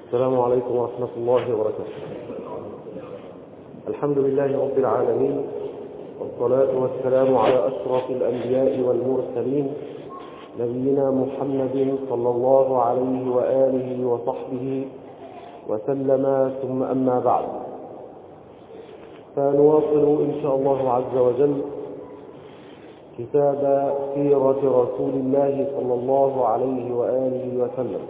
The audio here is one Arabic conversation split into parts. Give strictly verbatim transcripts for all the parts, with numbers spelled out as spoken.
السلام عليكم ورحمة الله وبركاته. الحمد لله رب العالمين، والصلاة والسلام على أشرف الأنبياء والمرسلين، نبينا محمد صلى الله عليه وآله وصحبه وسلم، ثم أما بعد، فنواصل إن شاء الله عز وجل كتاب سيرة رسول الله صلى الله عليه وآله وسلم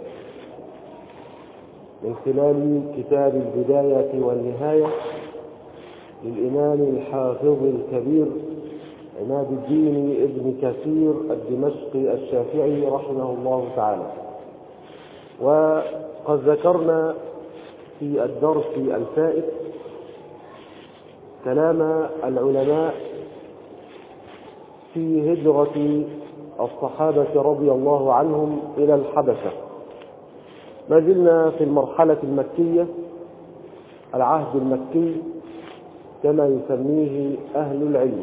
من خلال كتاب البداية والنهاية للإمام الحافظ الكبير عماد الدين ابن كثير الدمشقي الشافعي رحمه الله تعالى. وقد ذكرنا في الدرس الفائت كلام العلماء في هجرة الصحابة رضي الله عنهم إلى الحبشة. ما زلنا في المرحلة المكية، العهد المكي كما يسميه أهل العلم،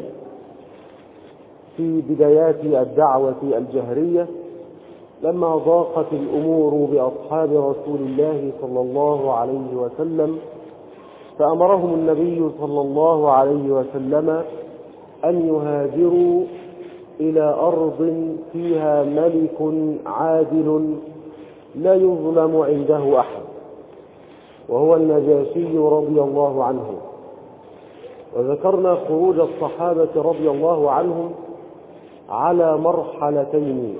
في بدايات الدعوة الجهرية، لما ضاقت الأمور بأصحاب رسول الله صلى الله عليه وسلم، فأمرهم النبي صلى الله عليه وسلم أن يهاجروا إلى أرض فيها ملك عادل لا يظلم عنده أحد، وهو النجاشي رضي الله عنه. وذكرنا خروج الصحابة رضي الله عنهم على مرحلتين،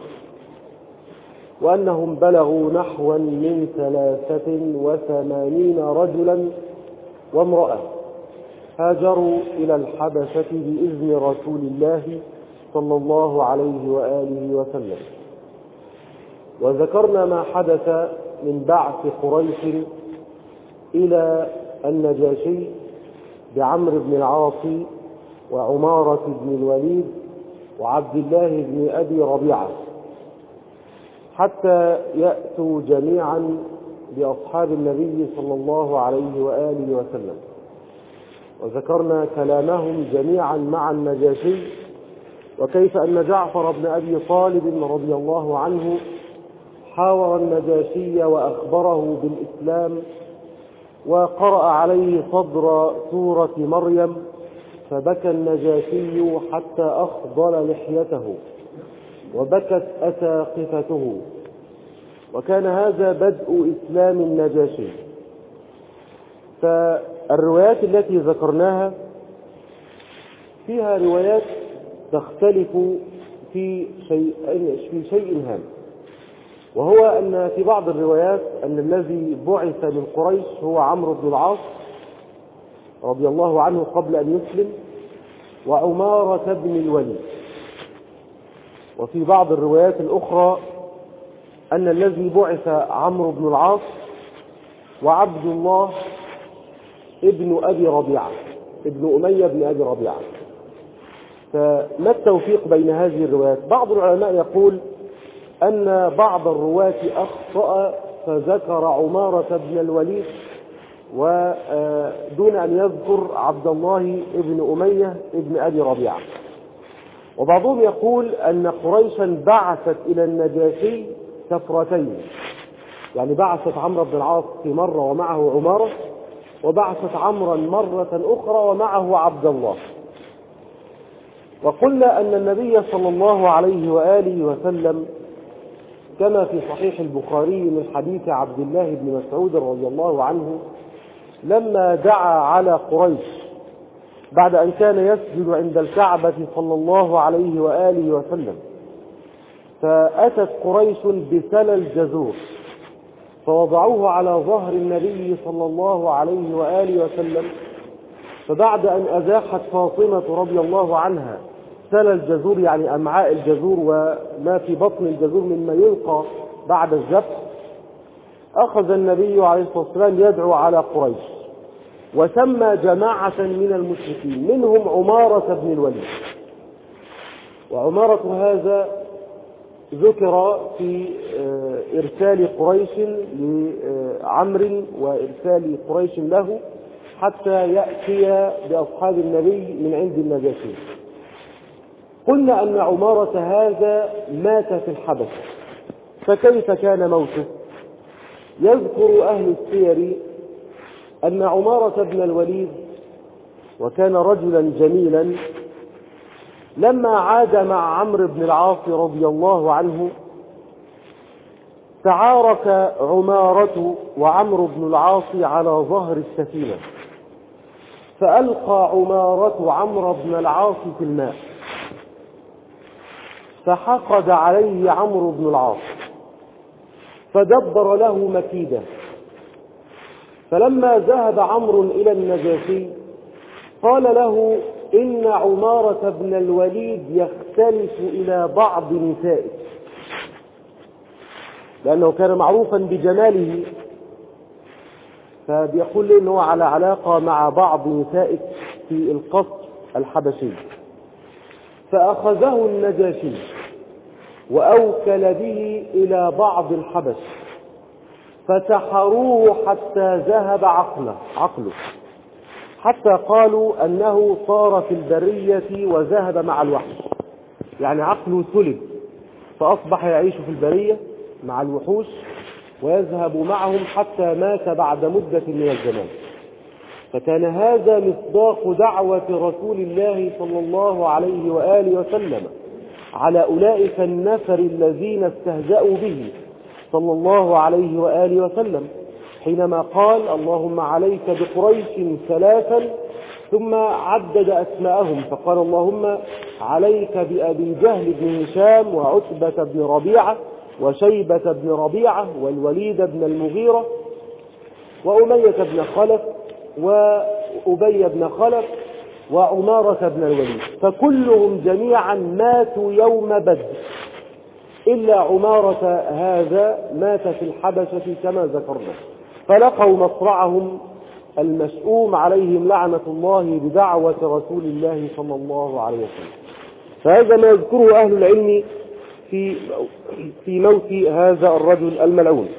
وأنهم بلغوا نحوا من ثلاثة وثمانين رجلا وامرأة هاجروا إلى الحبشة بإذن رسول الله صلى الله عليه وآله وسلم. وذكرنا ما حدث من بعث قريش إلى النجاشي بعمرو بن العاص وعمارة بن الوليد وعبد الله بن أبي ربيعة، حتى يأتوا جميعا بأصحاب النبي صلى الله عليه وآله وسلم. وذكرنا كلامهم جميعا مع النجاشي، وكيف أن جعفر بن أبي طالب رضي الله عنه حاور النجاشي وأخبره بالإسلام، وقرأ عليه صدر سورة مريم، فبكى النجاشي حتى أخضل لحيته وبكت أساقفته. وكان هذا بدء إسلام النجاشي. فالروايات التي ذكرناها فيها روايات تختلف في شيء في شيء هام، وهو أن في بعض الروايات أن الذي بعث من قريش هو عمرو بن العاص رضي الله عنه قبل أن يسلم، وعمارة بن الوليد. وفي بعض الروايات الأخرى أن الذي بعث عمرو بن العاص وعبد الله ابن أبي ربيعة ابن أمية بن أبي ربيعة. فما التوفيق بين هذه الروايات؟ بعض العلماء يقول أن بعض الرواة أخطأ فذكر عمارة بن الوليد ودون أن يذكر عبد الله ابن أمية ابن أبي ربيعة. وبعضهم يقول أن قريشا بعثت إلى النجاشي سفرتين، يعني بعثت عمرو بن العاص في مرة ومعه عمارة، وبعثت عمرا مرة أخرى ومعه عبد الله. وقلنا أن النبي صلى الله عليه وآله وسلم كما في صحيح البخاري من حديث عبد الله بن مسعود رضي الله عنه، لما دعا على قريش بعد أن كان يسجد عند الكعبة صلى الله عليه وآله وسلم، فأتت قريش بسلل جزور فوضعوه على ظهر النبي صلى الله عليه وآله وسلم. فبعد أن أزاحت فاطمة رضي الله عنها سلل الجزور، يعني أمعاء الجزور وما في بطن الجزور مما يلقى بعد الذبح، أخذ النبي عليه الصلاة والسلام يدعو على قريش، وسمى جماعة من المشركين منهم عمارة بن الوليد. وعمارة هذا ذكر في إرسال قريش لعمر وإرسال قريش له حتى يأتي بأصحاب النبي من عند النجاشي. قلنا أن عمارة هذا مات في الحبشة، فكيف كان موته؟ يذكر أهل السير أن عمارة بن الوليد، وكان رجلا جميلا، لما عاد مع عمرو بن العاص رضي الله عنه تعارك عمارة وعمرو بن العاص على ظهر السفينة، فألقى عمارة عمرو بن العاص في الماء، فحقد عليه عمرو بن العاص فدبر له مكيدة. فلما ذهب عمرو إلى النجاشي قال له: إن عمارة بن الوليد يختلف إلى بعض نسائه، لأنه كان معروفا بجماله، فبيقول لي أنه على علاقة مع بعض نسائه في القصر الحبشي. فأخذه النجاشي وأوكل به إلى بعض الحبش فسحروه حتى ذهب عقله, عقله حتى قالوا أنه صار في البرية وذهب مع الوحش، يعني عقله سلب فأصبح يعيش في البرية مع الوحوش ويذهب معهم حتى مات بعد مدة من الزمان. فكان هذا مصداق دعوة رسول الله صلى الله عليه وآله وسلم على أولئك النفر الذين استهزأوا به صلى الله عليه وآله وسلم، حينما قال: اللهم عليك بقريش ثلاثا، ثم عدد أسماءهم فقال: اللهم عليك بأبي جهل بن هشام وعتبة بن ربيعة وشيبة بن ربيعة والوليد بن المغيرة وأمية بن خلف وأبي بن خلف وعمارة بن الوليد، فكلهم جميعا ماتوا يوم بدر إلا عمارة هذا مات في الحبشة كما ذكرنا، فلقوا مصرعهم المشؤوم عليهم لعنة الله بدعوة رسول الله صلى الله عليه وسلم. فهذا ما يذكره أهل العلم في في موت هذا الرجل الملعون.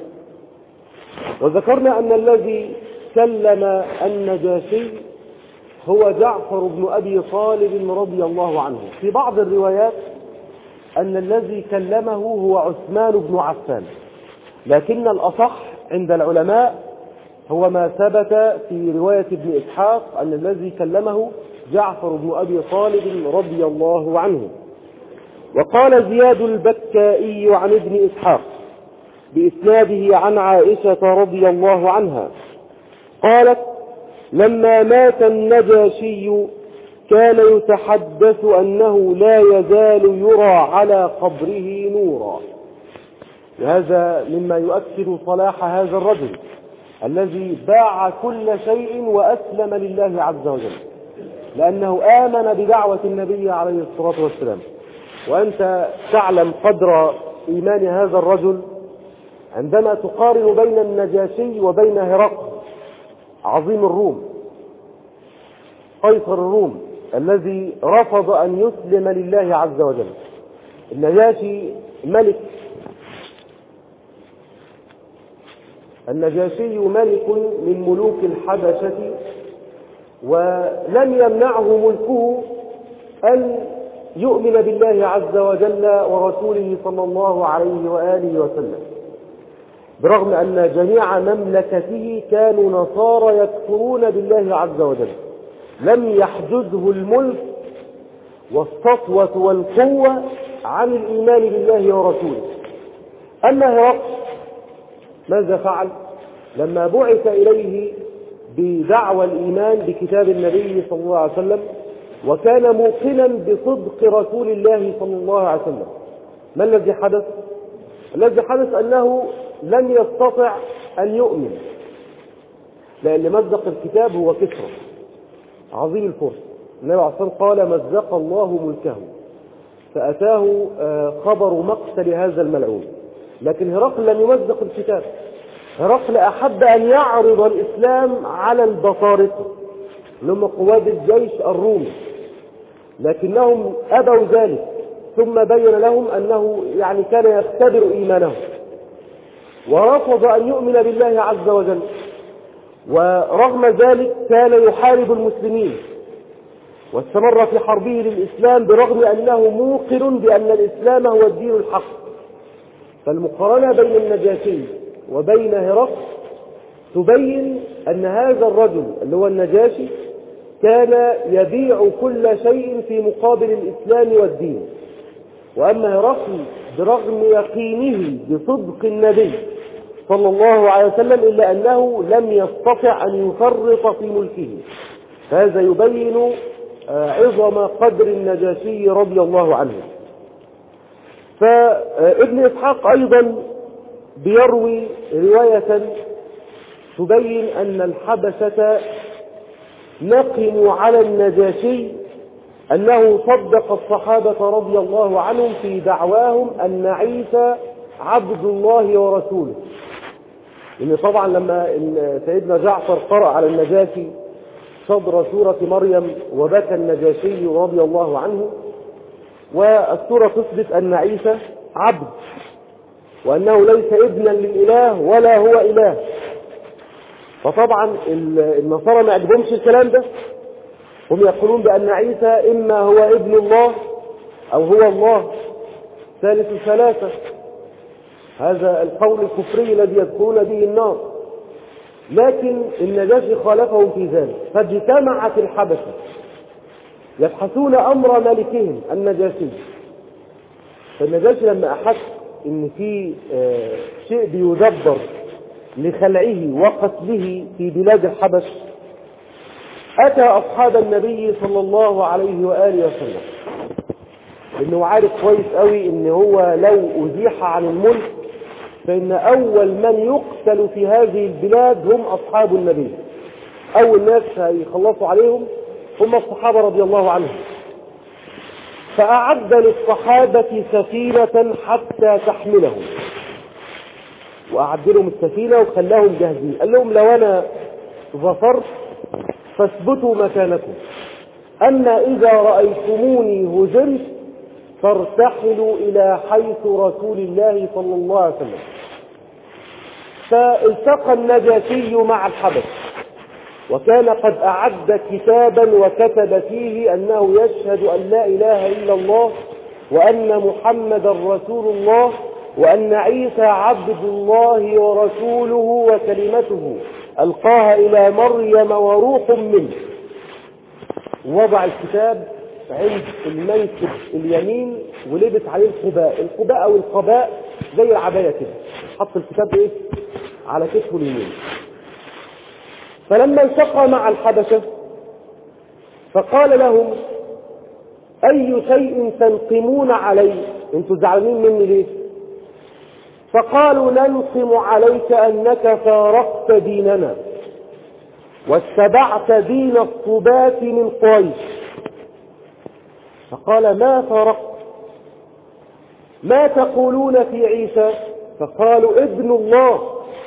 وذكرنا أن الذي كلم النجاشي هو جعفر بن أبي طالب رضي الله عنه. في بعض الروايات أن الذي كلمه هو عثمان بن عفان، لكن الأصح عند العلماء هو ما ثبت في رواية ابن إسحاق أن الذي كلمه جعفر بن أبي طالب رضي الله عنه. وقال زياد البكائي عن ابن إسحاق بإسناده عن عائشة رضي الله عنها قالت: لما مات النجاشي كان يتحدث أنه لا يزال يرى على قبره نورا. هذا مما يؤكد صلاح هذا الرجل الذي باع كل شيء وأسلم لله عز وجل، لأنه آمن بدعوة النبي عليه الصلاة والسلام. وأنت تعلم قدر إيمان هذا الرجل عندما تقارن بين النجاشي وبين هرقل عظيم الروم قيصر الروم الذي رفض أن يسلم لله عز وجل. النجاشي ملك النجاشي ملك من ملوك الحبشة، ولم يمنعه ملكه أن يؤمن بالله عز وجل ورسوله صلى الله عليه وآله وسلم، برغم أن جميع مملكته كانوا نصارى يكفرون بالله عز وجل. لم يحجزه الملك والسطوة والقوة عن الإيمان بالله ورسوله. أما هرقل ماذا فعل؟ لما بعث إليه بدعوى الإيمان بكتاب النبي صلى الله عليه وسلم وكان موقنا بصدق رسول الله صلى الله عليه وسلم، ما الذي حدث؟ الذي حدث أنه لم يستطع أن يؤمن، لأن مصدق الكتاب هو كسرى عظيم الفرس. النبي عليه الصلاة والسلام قال: مزق الله ملكه، فأتاه خبر مقتل هذا الملعون. لكن هرقل لم يمزق الكتاب، هرقل أحب أن يعرض الإسلام على البطارقة اللي هم قواد الجيش الرومي، لكنهم أبوا ذلك، ثم بين لهم أنه يعني كان يختبر إيمانهم ورفض أن يؤمن بالله عز وجل. ورغم ذلك كان يحارب المسلمين واستمر في حربه للإسلام برغم أنه موقن بأن الإسلام هو الدين الحق. فالمقارنة بين النجاشي وبين هرقل تبين أن هذا الرجل اللي هو النجاشي كان يبيع كل شيء في مقابل الإسلام والدين. وأما هرقل برغم يقينه بصدق النبي صلى الله عليه وسلم إلا أنه لم يستطع أن يفرط في ملكه. هذا يبين عظم قدر النجاشي رضي الله عنه. فابن إسحاق أيضا بيروي رواية تبين أن الحبشة نقموا على النجاشي أنه صدق الصحابة رضي الله عنهم في دعواهم أن عيسى عبد الله ورسوله. إن طبعا لما سيدنا جعفر قرأ على النجاشي صدر سورة مريم وبكى النجاشي رضي الله عنه، والسورة تثبت أن عيسى عبد وأنه ليس ابنا للإله ولا هو إله. فطبعا النصارى ما عجبهمش الكلام ده، هم يقولون بأن عيسى إما هو ابن الله أو هو الله ثالث ثلاثة. هذا القول الكفري الذي يدخلون به النار. لكن النجاشي خالفهم في ذلك، فاجتمعت الحبشة يبحثون أمر ملكهم النجاشي. فالنجاشي لما أحس إن في شيء بيدبر لخلعه وقتله في بلاد الحبش أتى أصحاب النبي صلى الله عليه وآله وسلم، إنه عارف كويس قوي إن هو لو أزيح عن الملك فإن أول من يقتل في هذه البلاد هم أصحاب النبي. أول ناس يخلصوا عليهم هم الصحابة رضي الله عنهم. فأعد للصحابة سفينة حتى تحملهم، وأعد لهم السفينة وخلاهم جاهزين. قال لهم لو أنا ظفرت فاثبتوا مكانكم، أما إذا رأيتموني هزمت فارتحلوا إلى حيث رسول الله صلى الله عليه وسلم. فالتقى النجاشي مع الحبش، وكان قد أعد كتابا وكتب فيه أنه يشهد أن لا إله إلا الله وأن محمدا رسول الله وأن عيسى عبد الله ورسوله وكلمته ألقاها إلى مريم وروح منه. وضع الكتاب عند المنكب اليمين ولبس عليه القباء. القباء أو القباء زي العباية كده، حط الكتاب إيه على كتفه اليمين. فلما التقى مع الحبشة فقال لهم أي شيء تنقمون علي؟ انتوا زعلانين مني ليه؟ فقالوا ننقم عليك أنك فارقت ديننا واتبعت دين الصبات من قريش. فقال ما فارقت؟ ما تقولون في عيسى؟ فقالوا ابن الله.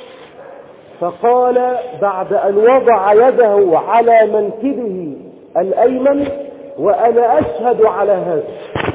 فقال بعد أن وضع يده على منكبه الأيمن وأنا أشهد على هذا،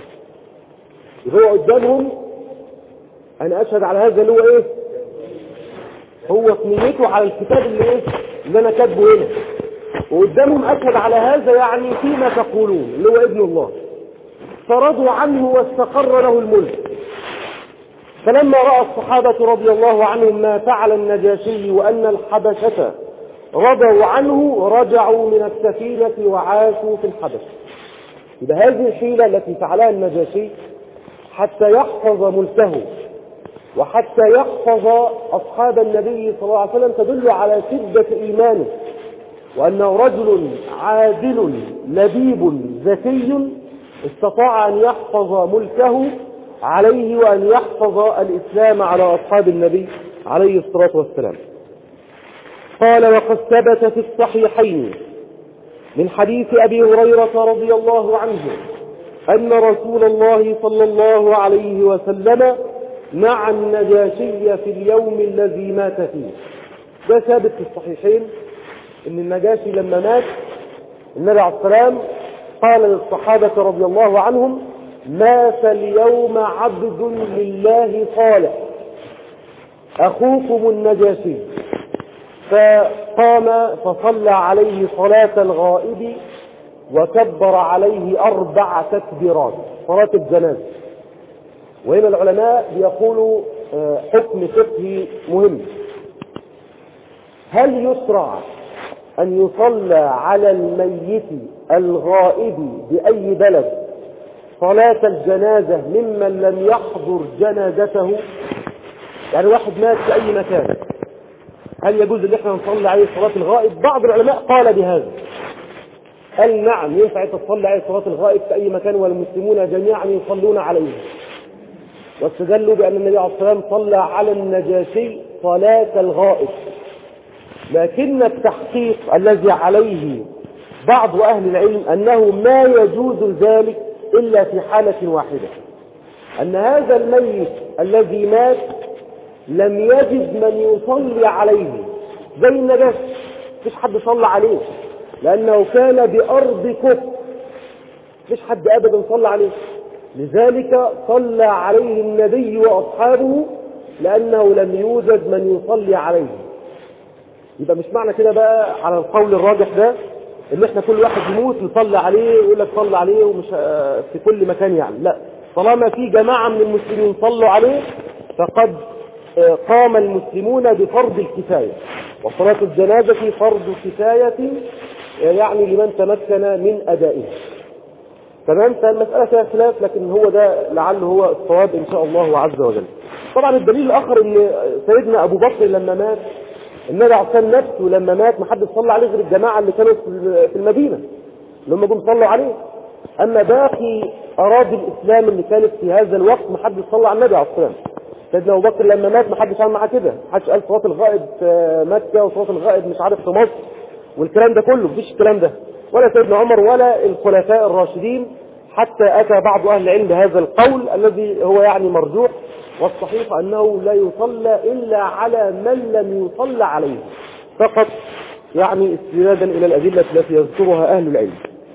هو قدامهم أنا أشهد على هذا اللي هو إيه؟ هو نيته على الكتاب اللي إيه؟ اللي أنا كاتبه هنا، وقدامهم أشهد على هذا يعني فيما تقولون اللي هو ابن الله. فرضوا عنه واستقر له الملك. فلما رأى الصحابة رضي الله عنهم ما فعل النجاشي وأن الحبشة رضوا عنه رجعوا من السفينة وعاشوا في الحبش. إذا هذه الحيلة التي فعلها النجاشي حتى يحفظ ملكه وحتى يحفظ أصحاب النبي صلى الله عليه وسلم تدل على شدة إيمانه، وأنه رجل عادل لبيب ذكي استطاع أن يحفظ ملكه عليه وأن يحفظ الإسلام على أصحاب النبي عليه الصلاة والسلام. قال وقد ثبت في الصحيحين من حديث أبي هريرة رضي الله عنه أن رسول الله صلى الله عليه وسلم مع النجاشي في اليوم الذي مات فيه. ده ثابت في الصحيحين أن النجاشي لما مات النبي عليه السلام قال للصحابة رضي الله عنهم مات اليوم عبد لله صالح أخوكم النجاشي. فقام فصلى عليه صلاة الغائب وكبر عليه أربع تكبيرات، صلاة الجنازة. وهنا العلماء يقولوا حكم فقهي مهم. هل يشرع أن يصلى على الميت الغائب بأي بلد صلاة الجنازة ممن لم يحضر جنازته؟ يعني واحد مات في أي مكان، هل يجوز ان احنا نصلي عليه صلاة الغائب؟ بعض العلماء قال بهذا، قال نعم ينفع تصلي عليه صلاة الغائب في أي مكان والمسلمون جميعا يصلون عليه، واستدلوا بأن النبي عليه الصلاة والسلام صلى على النجاشي صلاة الغائب. لكن التحقيق الذي عليه بعض أهل العلم أنه ما يجوز ذلك إلا في حالة واحدة، أن هذا الميت الذي مات لم يجد من يصلي عليه زي النجاشي، مفيش حد صلى عليه لأنه كان بأرض كفر، مفيش حد أبدا صلى عليه، لذلك صلى عليه النبي وأصحابه لأنه لم يوجد من يصلي عليه. يبقى مش معنى كده بقى على القول الراجح ده ان احنا كل واحد يموت نصلي عليه ويقول لك صلى عليه ومش في كل مكان، يعني لا، طالما في جماعة من المسلمين صلوا عليه فقد قام المسلمون بفرض الكفاية، وصلاة الجنازة فرض كفاية يعني لمن تمكن من أدائه. تمام؟ فالمسألة فيها خلاف، لكن هو ده لعله هو الصواب إن شاء الله عز وجل. طبعا الدليل الآخر ان سيدنا أبو بكر لما مات النبي عليه الصلاة والسلام نفسه لما مات ما حد صلى عليه غير الجماعة اللي كانوا في المدينة اللي هم جم صلوا عليه، أما باقي أراضي الإسلام اللي كانت في هذا الوقت ما حد صلى على النبي عليه الصلاة والسلام. سيدنا أبو بكر لما مات ما حدش عمل معاه كده، ما حدش قال صلاة الغائب في مكة وصلاة الغائب مش عارف في مصر والكلام ده كله، مفيش الكلام ده، ولا سيدنا عمر ولا الخلفاء الراشدين، حتى أتى بعض أهل العلم بهذا القول الذي هو يعني مرجوح، والصحيح أنه لا يصلى إلا على من لم يصلى عليه فقط، يعني استنادا إلى الأدلة التي يذكرها أهل العلم.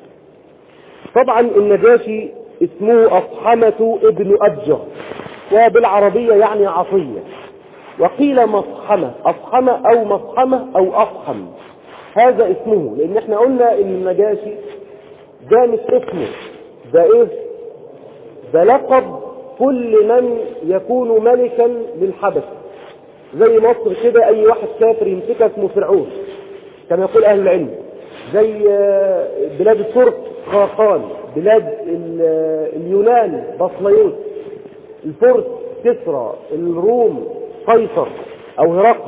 طبعا النجاشي اسمه أصحمة ابن أبجر، وبالعربية يعني عصية، وقيل مصحمة، أصحمة أو مصحمة أو أصحم، هذا اسمه، لأن احنا قلنا إن النجاشي ده مش اسمه، ده إيه؟ ده لقب كل من يكون ملكا للحبش، زي مصر كده أي واحد كافر يمسك اسمه فرعون كما يقول أهل العلم، زي بلاد الترك خاقان، بلاد اليونان بطليوس، الفرس كسرى، الروم قيصر أو هرقل،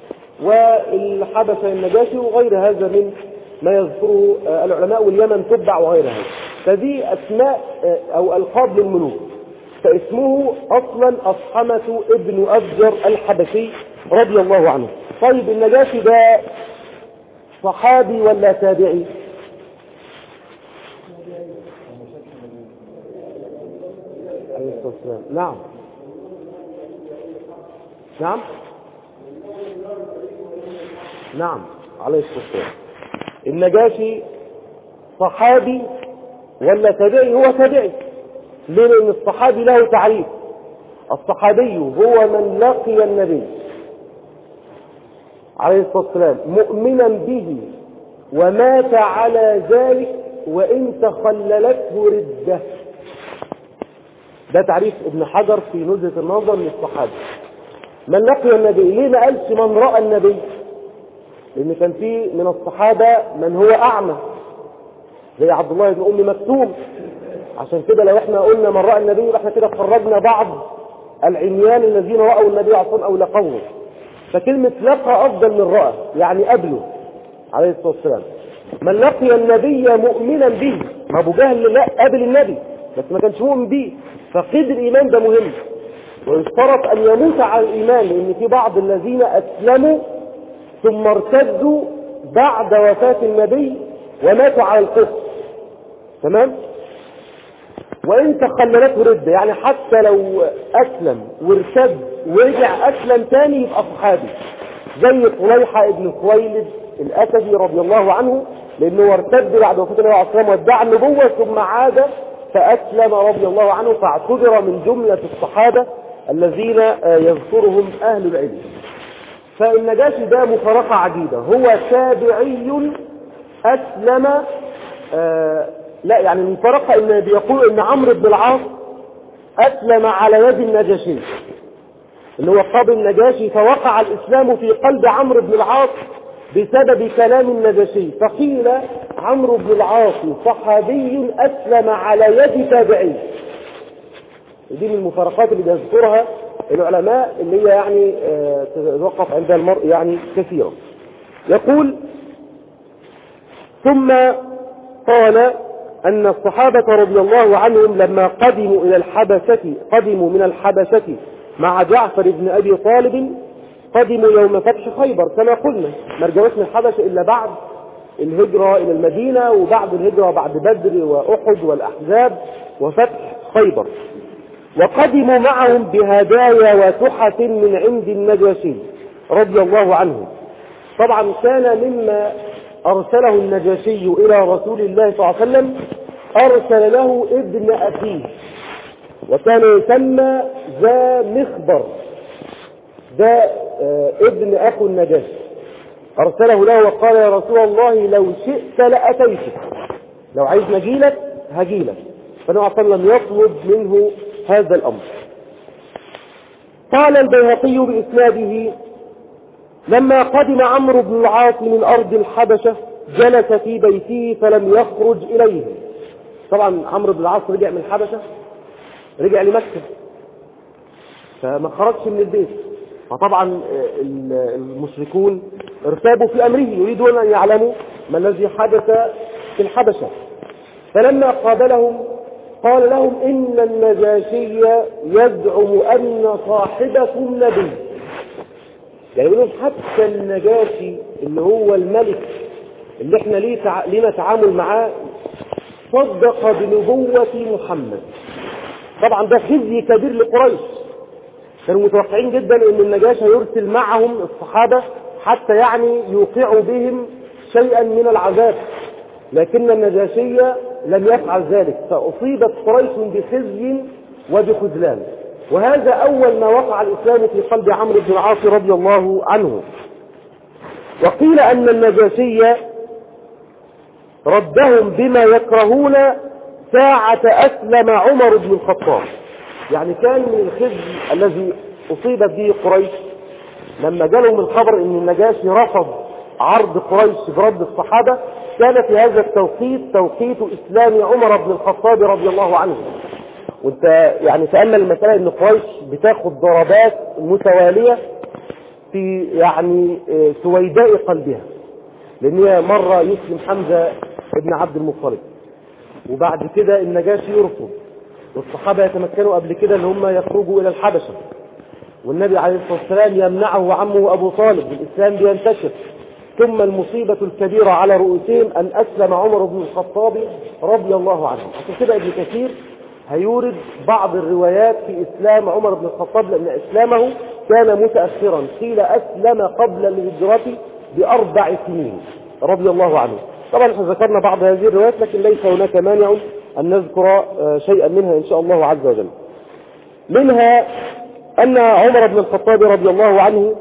والحبشة النجاشي، وغير هذا من ما يذكره العلماء، واليمن تبع وغير هذا. فدي أسماء أو ألقاب للملوك، فاسمه أصلا أصحمة ابن أبجر الحبشي رضي الله عنه. طيب النجاشي ده صحابي ولا تابعي؟ عليه الصلاة والسلام. نعم نعم نعم عليه الصلاة والسلام. النجاشي صحابي ولا تابعي؟ هو تابعي. ليه؟ لأن الصحابي له تعريف، الصحابي هو من لقي النبي عليه الصلاة والسلام مؤمنا به ومات على ذلك وإن تخللته ردة. ده تعريف ابن حجر في نزهة النظر للصحابي، من لقي النبي. ليه ما قالش من رأى النبي؟ لأن كان في من الصحابة من هو أعمى زي عبد الله بن أم مكتوم، عشان كده لو احنا قلنا من رأى النبي يبقى احنا كده خرجنا بعض العميان الذين رأوا النبي عليه الصلاة والسلام أو لقوه. فكلمة لقى أفضل من رأى، يعني قبله عليه الصلاة والسلام. من لقي النبي مؤمنا به، ما أبو جهل لا قبل النبي بس ما كانش مؤمن به، فقيد الإيمان ده مهم، ويشترط أن يموت على الإيمان، لأن في بعض الذين أسلموا ثم ارتدوا بعد وفاة النبي وماتوا على الكفر. تمام؟ وإن تخللته ردة، يعني حتى لو أسلم وارتد ورجع أسلم تاني يبقى صحابي، زي طليحة ابن خويلد الأسدي رضي الله عنه، لأنه ارتد بعد وفاة النبي عليه الصلاة والسلام وادعى النبوة ثم عاد فأسلم رضي الله عنه، فاعتبر من جملة الصحابة الذين يذكرهم أهل العلم. فالنجاشي ده مفارقة عجيبة، هو تابعي أسلم آه لا يعني المفارقة إن بيقول إن عمرو بن العاص أسلم على يد النجاشي، اللي هو قاضي النجاشي، فوقع الإسلام في قلب عمرو بن العاص بسبب كلام النجاشي. فقيل عمرو بن العاص صحابي أسلم على يد تابعي. دي من المفارقات اللي بيذكرها العلماء اللي هي يعني تتوقف عند المرء يعني كثيرا. يقول ثم قال أن الصحابة رضي الله عنهم لما قدموا إلى الحبشة قدموا من الحبشة مع جعفر بن أبي طالب، قدموا يوم فتح خيبر كما قلنا، ما رجعوش من الحبشة إلا بعد الهجرة إلى المدينة، وبعد الهجرة بعد بدر وأحد والأحزاب وفتح خيبر. وقدموا معهم بهدايا وتحف من عند النجاشي رضي الله عنه. طبعا كان مما أرسله النجاشي إلى رسول الله صلى الله عليه وسلم أرسل له ابن أخيه، وكان يسمى ذا مخبر، ده ابن أخو النجاشي، أرسله له وقال يا رسول الله لو شئت لأتيتك، لو عايز نجيلك هجيلك. فالنبي صلى الله عليه وسلم يطلب منه هذا الأمر. قال البيهقي بإسناده لما قدم عمرو بن العاص من أرض الحبشة جلس في بيته فلم يخرج إليه. طبعا عمرو بن العاص رجع من الحبشة، رجع لمكة، فما خرجش من البيت. فطبعا المشركون ارتابوا في أمره، يريدون أن يعلموا ما الذي حدث في الحبشة. فلما قابلهم قال لهم إن النجاشي يزعم أن صاحبكم نبي. يعني يقولون حتى النجاشي اللي هو الملك اللي احنا لينا تعامل معاه صدق بنبوة محمد. طبعا ده خزي كبير لقريش، كانوا متوقعين جدا ان النجاشي يرسل معهم الصحابة حتى يعني يوقعوا بهم شيئا من العذاب، لكن النجاشي لم يفعل ذلك، فأصيبت قريش بخزي وبخذلان. وهذا أول ما وقع الإسلام في قلب عمرو بن العاص رضي الله عنه. وقيل أن النجاشي ردهم بما يكرهون ساعة أسلم عمر بن الخطاب. يعني كان من الخزي الذي أصيبت به قريش لما جالهم الخبر أن النجاشي رفض عرض قريش برد الصحابة، كان في هذا التوقيت توقيت إسلام عمر بن الخطاب رضي الله عنه. وانت يعني تأمل المسألة ان قريش بتاخد ضربات متوالية في يعني سويداء قلبها، لان هي مرة يسلم حمزة ابن عبد المطلب، وبعد كده النجاشي يرفض، والصحابة يتمكنوا قبل كده ان هم يخرجوا الى الحبشة، والنبي عليه الصلاة والسلام يمنعه عمه ابو طالب، الاسلام بينتشر، ثم المصيبة الكبيرة على رؤوسهم ان اسلم عمر بن الخطاب رضي الله عنه. عشان كده ابن كثير هيورد بعض الروايات في إسلام عمر بن الخطاب، لأن إسلامه كان متأخرا، قيل أسلم قبل الهجرة بأربع سنين رضي الله عنه. طبعا احنا ذكرنا بعض هذه الروايات، لكن ليس هناك مانع أن نذكر شيئا منها إن شاء الله عز وجل. منها أن عمر بن الخطاب رضي الله عنه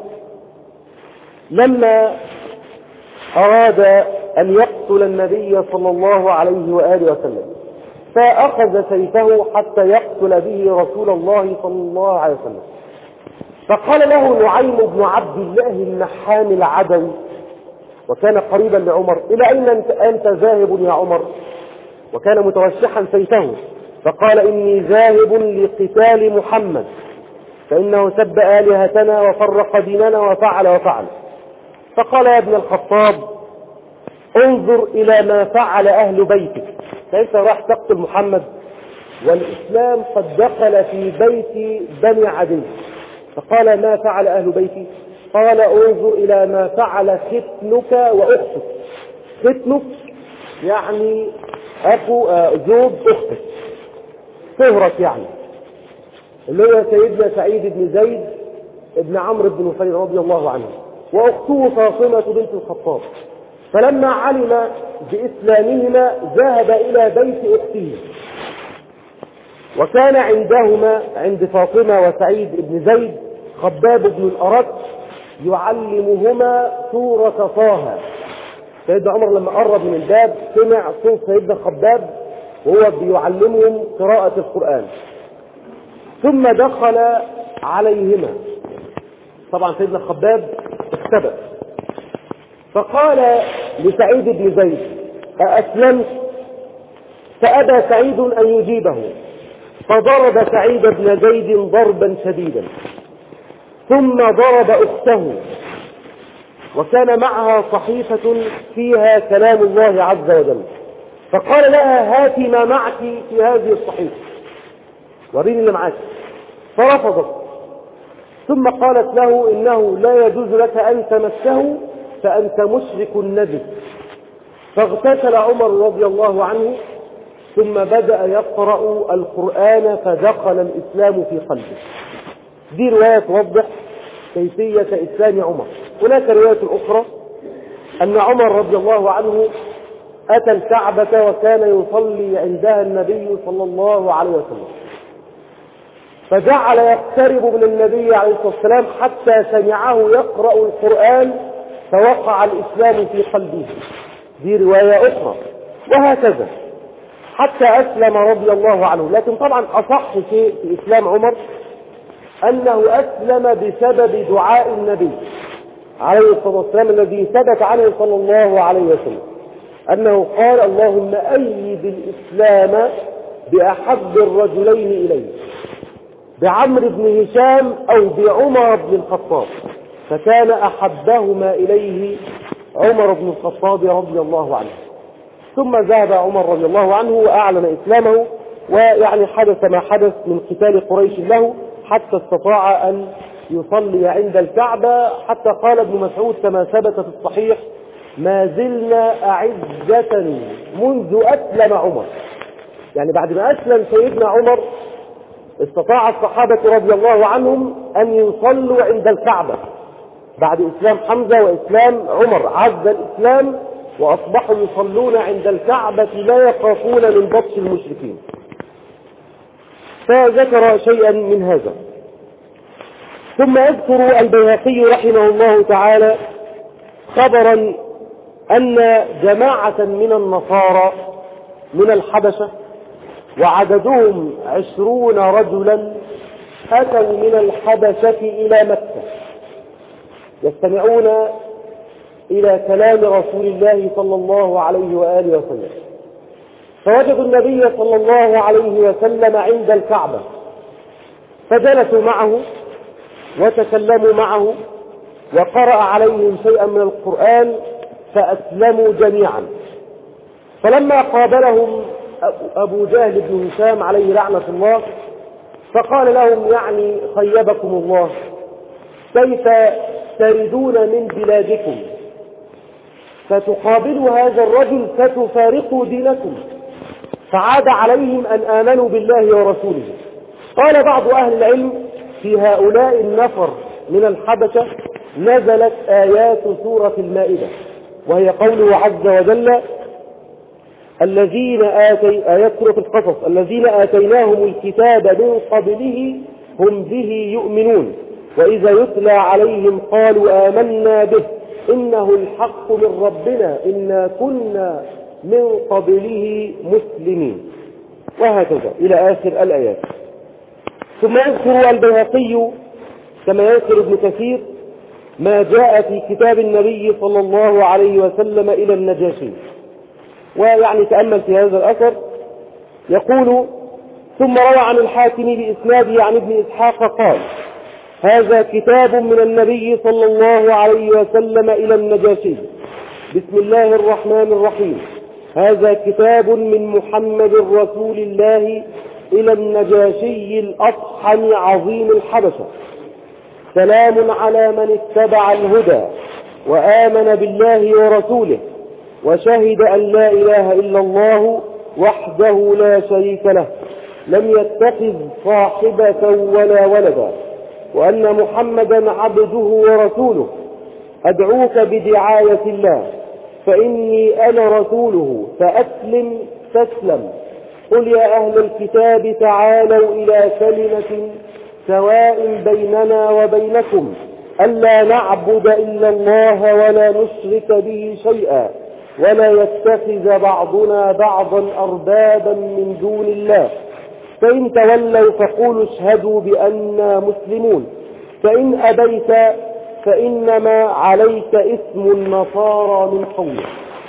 لما أراد أن يقتل النبي صلى الله عليه وآله وسلم فأخذ سيفه حتى يقتل به رسول الله صلى الله عليه وسلم، فقال له نعيم بن عبد الله النحام العدوي، وكان قريبا لعمر: إلى أين أنت, أنت ذاهب يا عمر؟ وكان متوشحا سيفه، فقال: إني ذاهب لقتال محمد، فإنه سب آلهتنا وفرق ديننا وفعل وفعل. فقال: يا ابن الخطاب، انظر إلى ما فعل أهل بيتك، كيف راح تقتل محمد والإسلام قد دخل في بيت بني عدي. فقال: ما فعل أهل بيتي؟ قال: انظر إلى ما فعل ختنك وأختك. ختنك يعني أخو زوج أختك، صهرك يعني، اللي هو سيدنا سعيد بن زيد ابن عمرو بن نفيل رضي الله عنه، وأخته فاطمة بنت الخطاب. فلما علم بإسلامهما ذهب إلى بيت أخته، وكان عندهما عند فاطمة وسعيد بن زيد خباب بن الأرت يعلمهما سورة طه. سيدنا عمر لما قرب من الباب سمع صوت سيدنا خباب وهو بيعلمهم قراءة القرآن، ثم دخل عليهما طبعا سيدنا خباب اختبأ، فقال لسعيد بن زيد: أأسلمت؟ فأبى سعيد أن يجيبه، فضرب سعيد بن زيد ضربا شديدا، ثم ضرب أخته، وكان معها صحيفة فيها كلام الله عز وجل، فقال لها: هاتي ما معك في هذه الصحيفة، وريني اللي معك. فرفضت، ثم قالت له: إنه لا يجوز لك أن تمسه فأنت مشرك نجس. فاغتسل عمر رضي الله عنه، ثم بدأ يقرأ القرآن فدخل الإسلام في قلبه. دي رواية توضح كيفية إسلام عمر. هناك رواية أخرى أن عمر رضي الله عنه أتى الكعبة وكان يصلي عندها النبي صلى الله عليه وسلم، فجعل يقترب من النبي عليه الصلاة والسلام حتى سمعه يقرأ القرآن فوقع الإسلام في قلبه. دي رواية أخرى، وهكذا حتى أسلم رضي الله عنه. لكن طبعا أصح شيء في إسلام عمر أنه أسلم بسبب دعاء النبي عليه الصلاة والسلام الذي ثبت عنه صلى الله عليه وسلم أنه قال: اللهم أيد الإسلام بأحب الرجلين إليه، بعمرو بن هشام أو بعمر بن الخطاب، فكان أحبهما إليه عمر بن الخطاب رضي الله عنه. ثم ذهب عمر رضي الله عنه وأعلن إسلامه، ويعني حدث ما حدث من قتال قريش له حتى استطاع أن يصلي عند الكعبة، حتى قال ابن مسعود كما ثبت في الصحيح: ما زلنا أعزة منذ أسلم عمر. يعني بعد ما أسلم سيدنا عمر استطاع الصحابة رضي الله عنهم أن يصلوا عند الكعبة بعد إسلام حمزة وإسلام عمر، عز الإسلام وأصبحوا يصلون عند الكعبة لا يخافون من بطش المشركين. فذكر شيئا من هذا. ثم يذكر البيهقي رحمه الله تعالى خبرا أن جماعة من النصارى من الحبشة وعددهم عشرون رجلا أتوا من الحبشة إلى مكة يستمعون إلى كلام رسول الله صلى الله عليه وآله وسلم، فوجدوا النبي صلى الله عليه وسلم عند الكعبة، فجلسوا معه وتكلموا معه وقرأ عليهم شيئا من القرآن فأسلموا جميعا. فلما قابلهم أبو جهل بن هشام عليه لعنة الله فقال لهم: يعني خيبكم الله، كيف تردون من بلادكم فتقابلوا هذا الرجل فتفارقوا دينكم؟ فعاد عليهم أن آمنوا بالله ورسوله. قال بعض أهل العلم: في هؤلاء النفر من الحبشة نزلت آيات سورة المائدة، وهي قوله عز وجل: الذين آتي آيات سورة القصص الذين آتيناهم الكتاب من قبله هم به يؤمنون وإذا يتلى عليهم قالوا آمنا به إنه الحق من ربنا إنا كنا من قبله مسلمين، وهكذا إلى آخر الآيات. ثم يذكر البيهقي كما يذكر ابن كثير ما جاء في كتاب النبي صلى الله عليه وسلم إلى النجاشي، ويعني تأمل في هذا الأثر. يقول: ثم روى عن الحاكم بإسناده عن ابن إسحاق قال: هذا كتاب من النبي صلى الله عليه وسلم إلى النجاشي، بسم الله الرحمن الرحيم، هذا كتاب من محمد رسول الله إلى النجاشي الأطحن عظيم الحبشة، سلام على من اتبع الهدى وآمن بالله ورسوله وشهد أن لا إله إلا الله وحده لا شريك له لم يتخذ صاحبة ولا ولدا وأن محمدا عبده ورسوله، أدعوك بدعاية الله فإني أنا رسوله فأسلم تسلم، قل يا أهل الكتاب تعالوا إلى كلمة سواء بيننا وبينكم ألا نعبد إلا الله ولا نشرك به شيئا ولا يتخذ بعضنا بعضا أربابا من دون الله، فإن تولوا فقولوا اشهدوا بأننا مسلمون. فإن أبيت فإنما عليك اسم النصارى من قومك.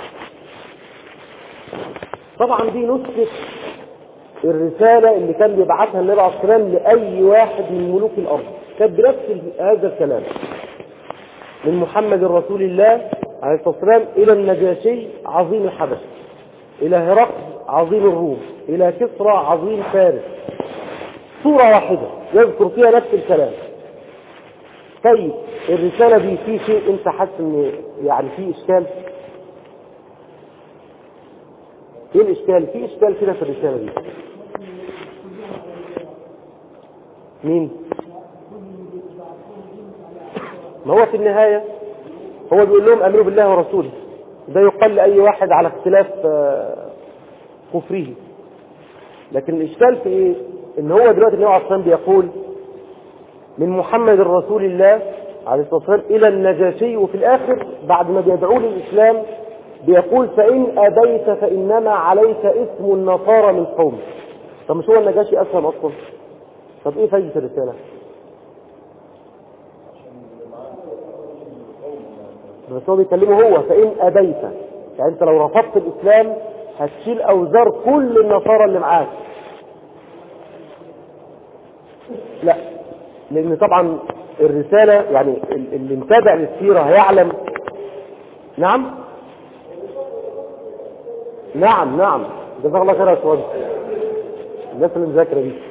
طبعا دي نسخة الرسالة اللي كان بيبعثها النبي عليه الصلاة والسلام لأي واحد من ملوك الأرض، كان بنفس هذا الكلام، من محمد رسول الله عليه الصلاة والسلام إلى النجاشي عظيم الحبشة، إلى هرقل عظيم الروم، إلى كسرى عظيم فارس، صورة واحدة يذكر فيها نفس الكلام. طيب الرسالة دي في شيء انت حاسس ان يعني في اشكال؟ ايه الاشكال؟ في اشكال كده في الرسالة دي. مين؟ ما هو في النهاية هو بيقول لهم امنوا بالله ورسوله، ده يقال لأي واحد على اختلاف كفره. لكن الاشكال في ايه؟ ان هو دلوقتي النبي عليه الصلاة والسلام بيقول من محمد رسول الله عليه الصلاة والسلام إلى النجاشي، وفي الآخر بعد ما بيدعوه للإسلام بيقول فإن أبيت فإنما عليك اسم النصارى من قومك. طب مش هو النجاشي أسلم أصلا؟ طب إيه فايدة الرسالة؟ بس هو بيكلمه هو فإن أبيت، يعني أنت لو رفضت الإسلام هتشيل أوزار كل النصارى اللي معاك. لا، لأن طبعا الرسالة يعني اللي متابع للسيرة هيعلم. نعم نعم نعم جزاك الله خير يا أسود، الناس اللي مذاكرة دي.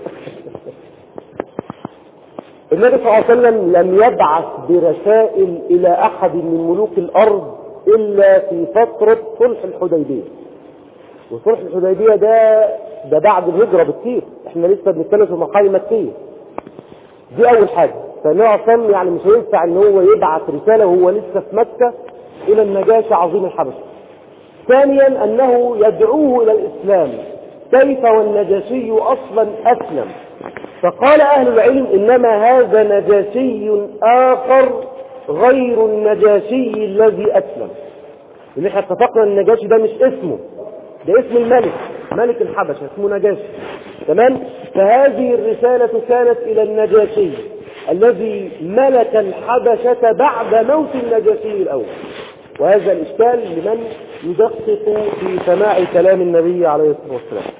النبي صلى الله عليه وسلم لم يبعث برسائل إلى أحد من ملوك الأرض إلا في فترة صلح الحديبية، وصلح الحديبية ده ده بعد الهجرة بكثير، احنا لسه بنتكلم في المرحلة المكية. دي أول حاجة. فالنبي عليه الصلاة والسلام يعني مش هينفع ان هو يبعث رسالة وهو لسه في مكة إلى النجاشي عظيم الحبشة. ثانيا أنه يدعوه إلى الإسلام، كيف والنجاشي أصلا أسلم؟ فقال أهل العلم إنما هذا نجاشي آخر غير النجاشي الذي أسلم. اللي احنا اتفقنا النجاشي ده مش اسمه، ده اسم الملك، ملك الحبشة اسمه نجاشي، تمام؟ فهذه الرسالة كانت إلى النجاشي الذي ملك الحبشة بعد موت النجاشي الأول. وهذا الإشكال لمن يدقق في سماع كلام النبي عليه الصلاة والسلام.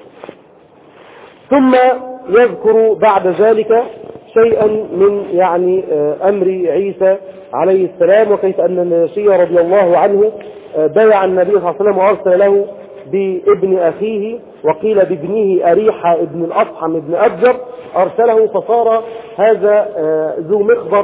ثم يذكر بعد ذلك شيئا من يعني أمر عيسى عليه السلام، وكيف أن النجاشي رضي الله عنه بايع النبي صلى الله عليه وسلم وأرسل له بابن أخيه، وقيل بابنه أريحة ابن الأصحم ابن أبجر، أرسله فصار هذا ذو مخبر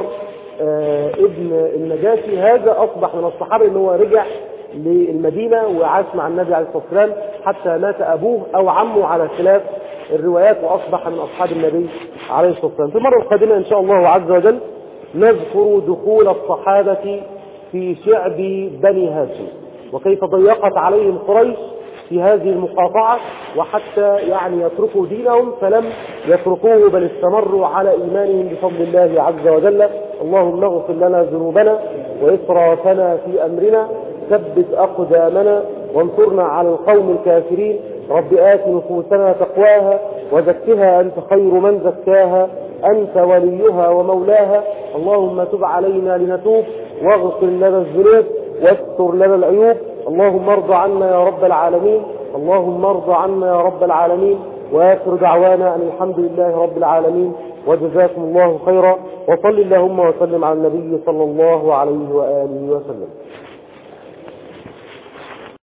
ابن النجاشي هذا أصبح من الصحابة، إنه هو رجع للمدينة وعاش مع النبي عليه الصلاة والسلام حتى مات أبوه أو عمه على خلاف الروايات، وأصبح من أصحاب النبي عليه الصلاة والسلام. في المرة القادمة إن شاء الله عز وجل نذكر دخول الصحابة في شعب بني هاشم، وكيف ضيقت عليهم قريش في هذه المقاطعة، وحتى يعني يتركوا دينهم فلم يتركوه بل استمروا على إيمانهم بفضل الله عز وجل. اللهم اغفر لنا ذنوبنا وإسرافنا في أمرنا، ثبت أقدامنا وانصرنا على القوم الكافرين. رب آت نفوسنا تقواها وزكها أنت خير من زكاها، أنت وليها ومولاها. اللهم تب علينا لنتوب، واغفر لنا الذنوب واستر لنا العيوب. اللهم ارض عنا يا رب العالمين، اللهم ارض عنا يا رب العالمين. وآخر دعوانا أن الحمد لله رب العالمين، وجزاكم الله خيرا، وصل اللهم وسلم على النبي صلى الله عليه وآله وسلم.